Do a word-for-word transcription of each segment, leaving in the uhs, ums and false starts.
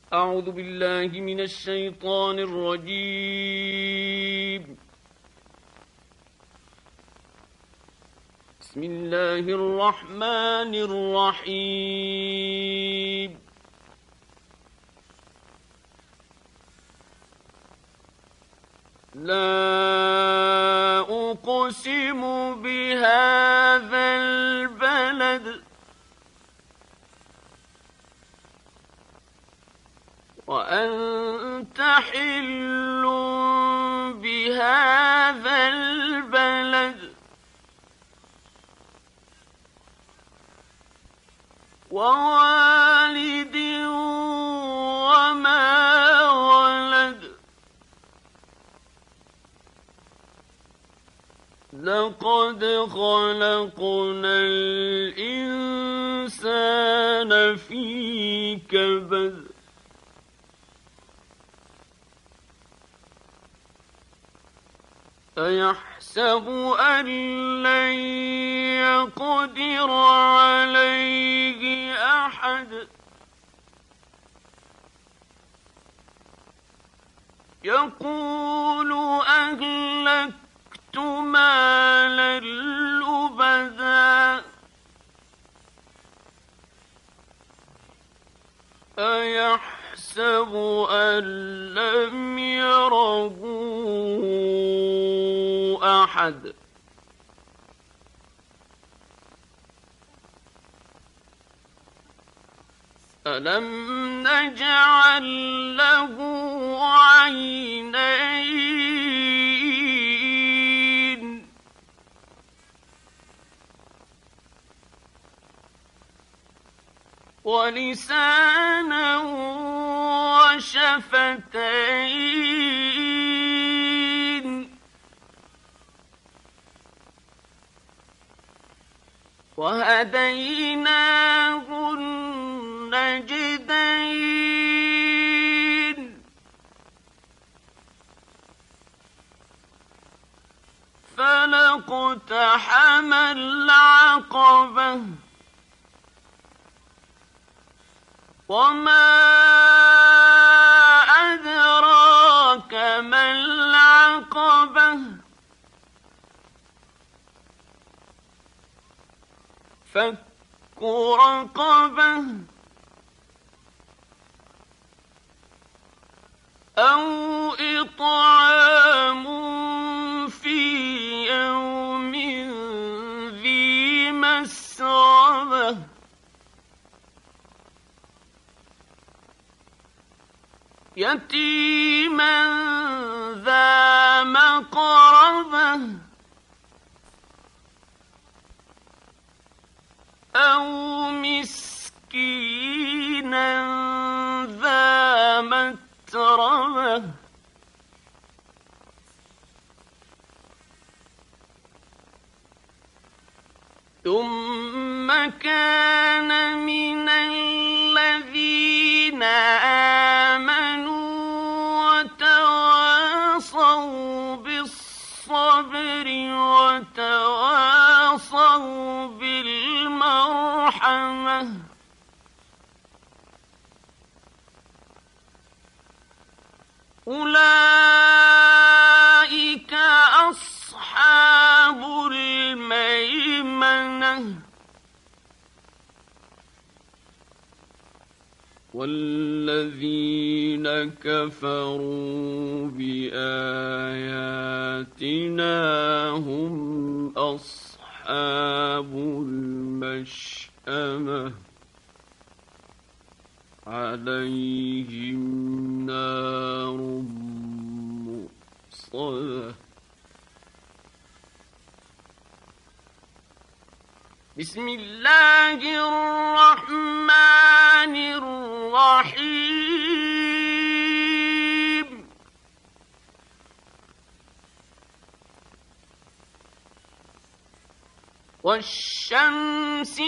أعوذ بالله من الشيطان الرجيم. بسم الله الرحمن الرحيم. لا أقسم بهذا البلد وأنت حل بهذا البلد ووالد وما ولد لقد خلقنا الإنسان في كبد أيحسب أن لن يقدر عليه أحد يقول أهلكت مالا لبدا أيحسب أن لم يره أحد ألم نجعل له عينين ولسانا وشفتين وهديناه النجدين فلاقتحم العقبة وما أدراك ما العقبة فك رقبة أو إطعام في يوم ذي مسغبة يتيما ذا مقربة أو مسكينا ذا متربة ثم كان من الذين آمنوا وتواصوا بالصبر وتواصوا بالمرحمة أولئك أصحاب الميمنة والذين كفروا بآياتنا هم أصحاب المشأمة عليهم نار مؤصدة. بسم الله الرحمن الرحيم. والشمس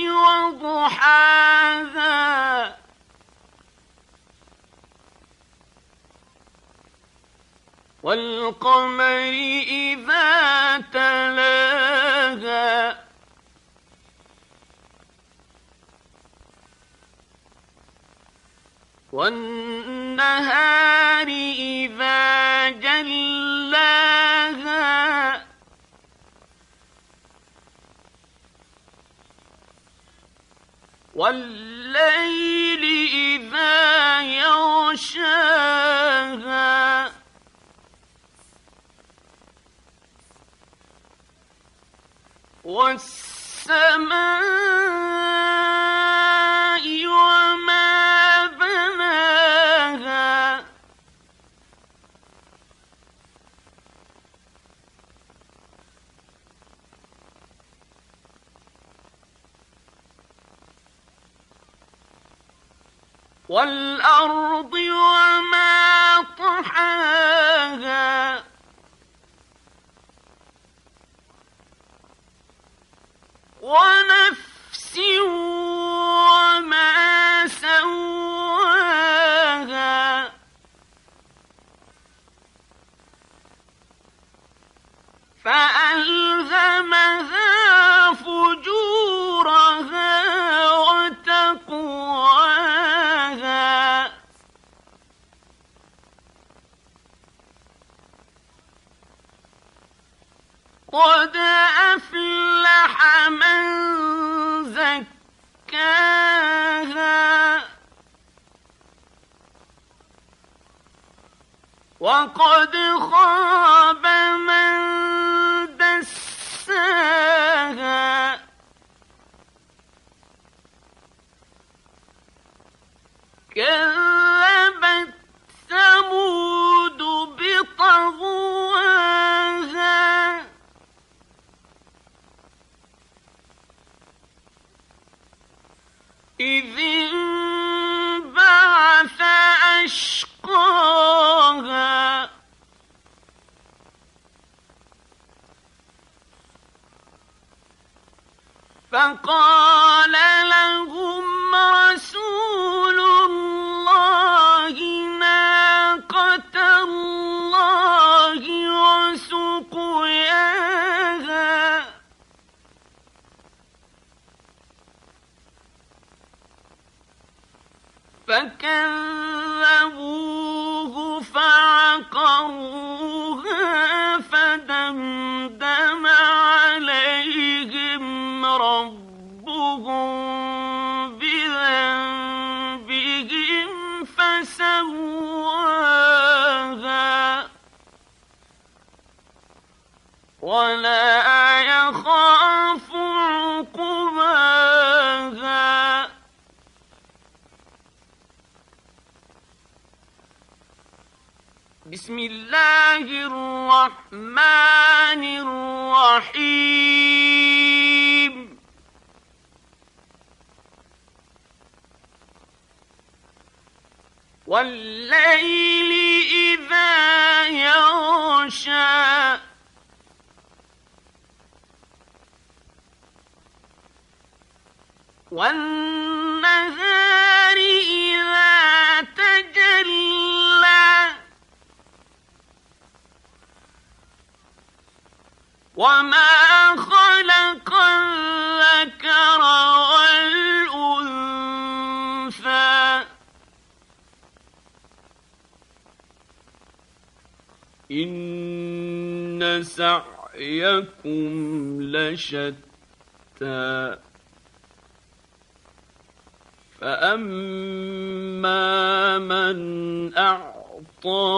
وضحاها والقمر إذا تلاها والنهار إذا جلاها والليل إذا يغشاها والسماء وما بناها والأرض وما طحاها ونفس وما سواها فألهمها فجورها وتقواها قد أفلح من زكاها وقد خاب من دساها كذبت ثمود بطغواها إذ انبعث أشقاها فقال لهم رسول الله ناقة الله وسقياها فكذبوه فعقروها فدمدم عليهم ربهم بذنبهم فسواها ولا يخاف عقباها بسم الله الرحمن الرحيم والليل إذا يغشى والنهار إذا تجلى وما خلق الذكر والأنثى إن سعيكم لشتى فأما من أعطى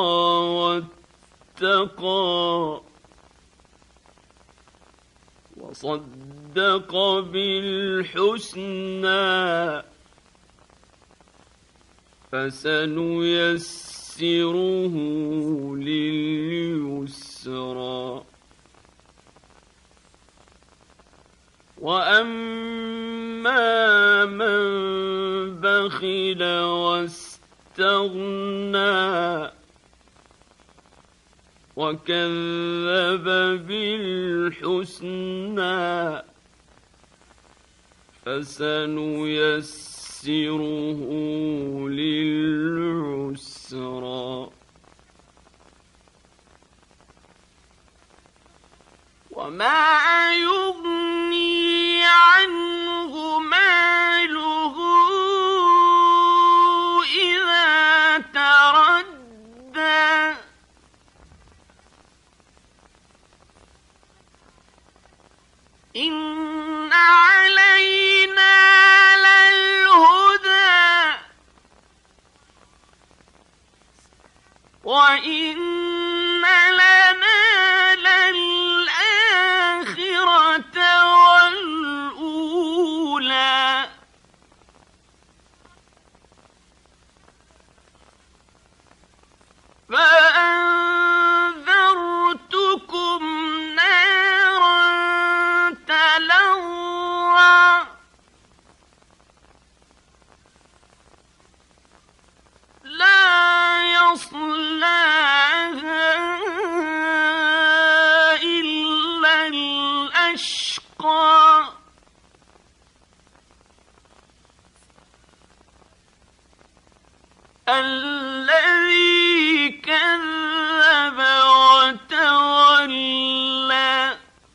واتقى وصدق بالحسنى فسنيسره لليسرى وأما من بخل واستغنى وكذب بالحسنى فسنيسره للعسرى وما يغني عنه ماله إذا وإن لنا للآخرة والأولى فأنذرتكم نارا تلظى لا يصلاها إلا الأشقى الذي كذب وتولى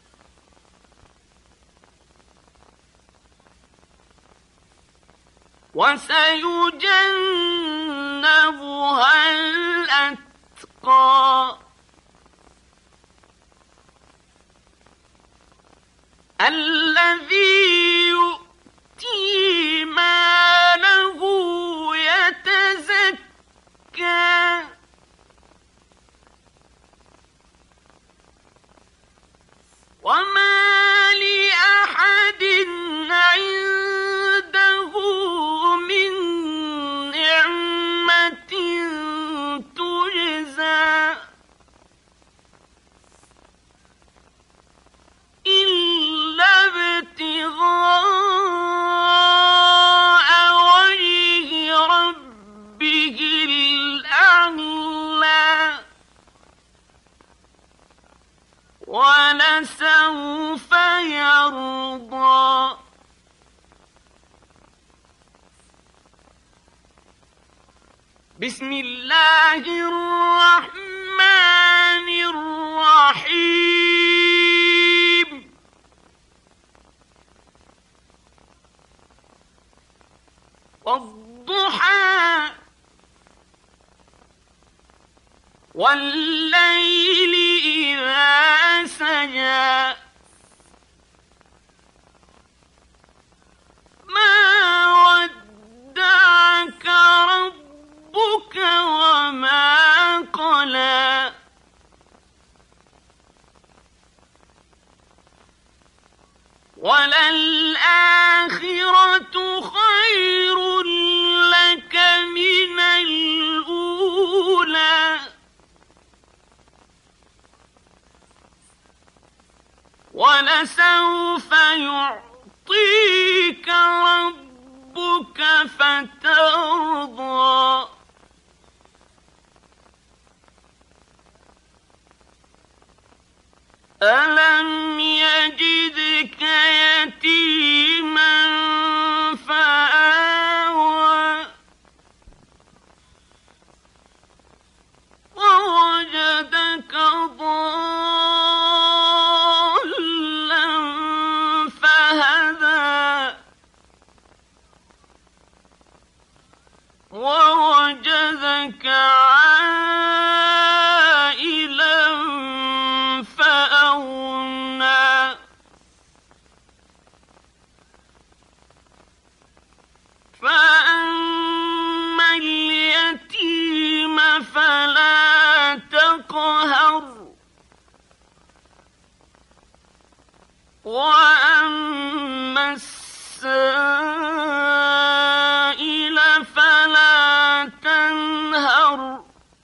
وسيجنبها الأتقى الذي يؤتي ماله يتزكى وما لأحد عنده من نعمة تجزى إلا ابتغاء وجه ربه الأعلى ولسوف يرضى بسم الله الرحمن الرحيم والضحى والليل إذا سجى ما ودعك ربك وما قلى وللآخرة خير لك من الأولى ولسوف يعطيك ربك فترضى ألم يجدك يتيما فآوى ووجدك ضالا فهدى ووجدك عائلا فأغنى فأما اليتيم فلا تقهر وأما السائل فلا تنهر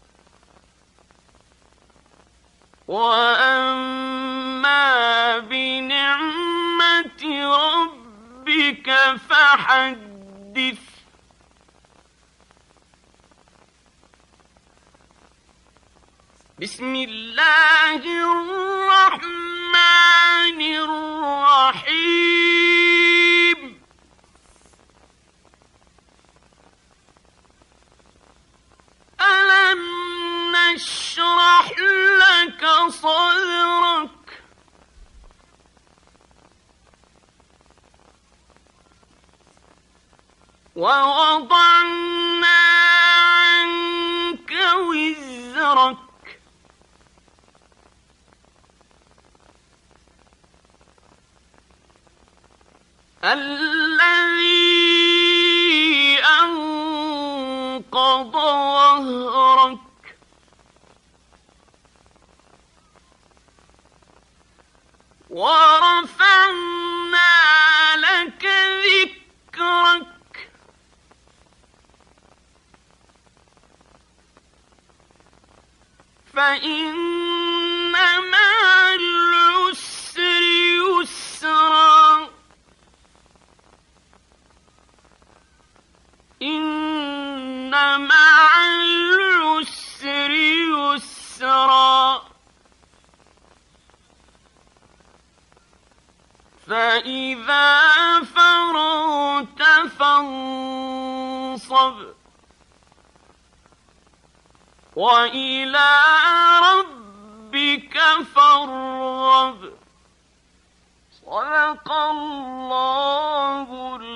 وأما بنعمة ربك فحدث بسم الله الرحمن الرحيم ألم نشرح لك صدرك ووضعنا عنك وزرك الذي أنقض ظهرك فإن مع العسر يسرا إن مع العسر يسرا فإذا فرغت فانصب وإلى ربك فارغب صدق الله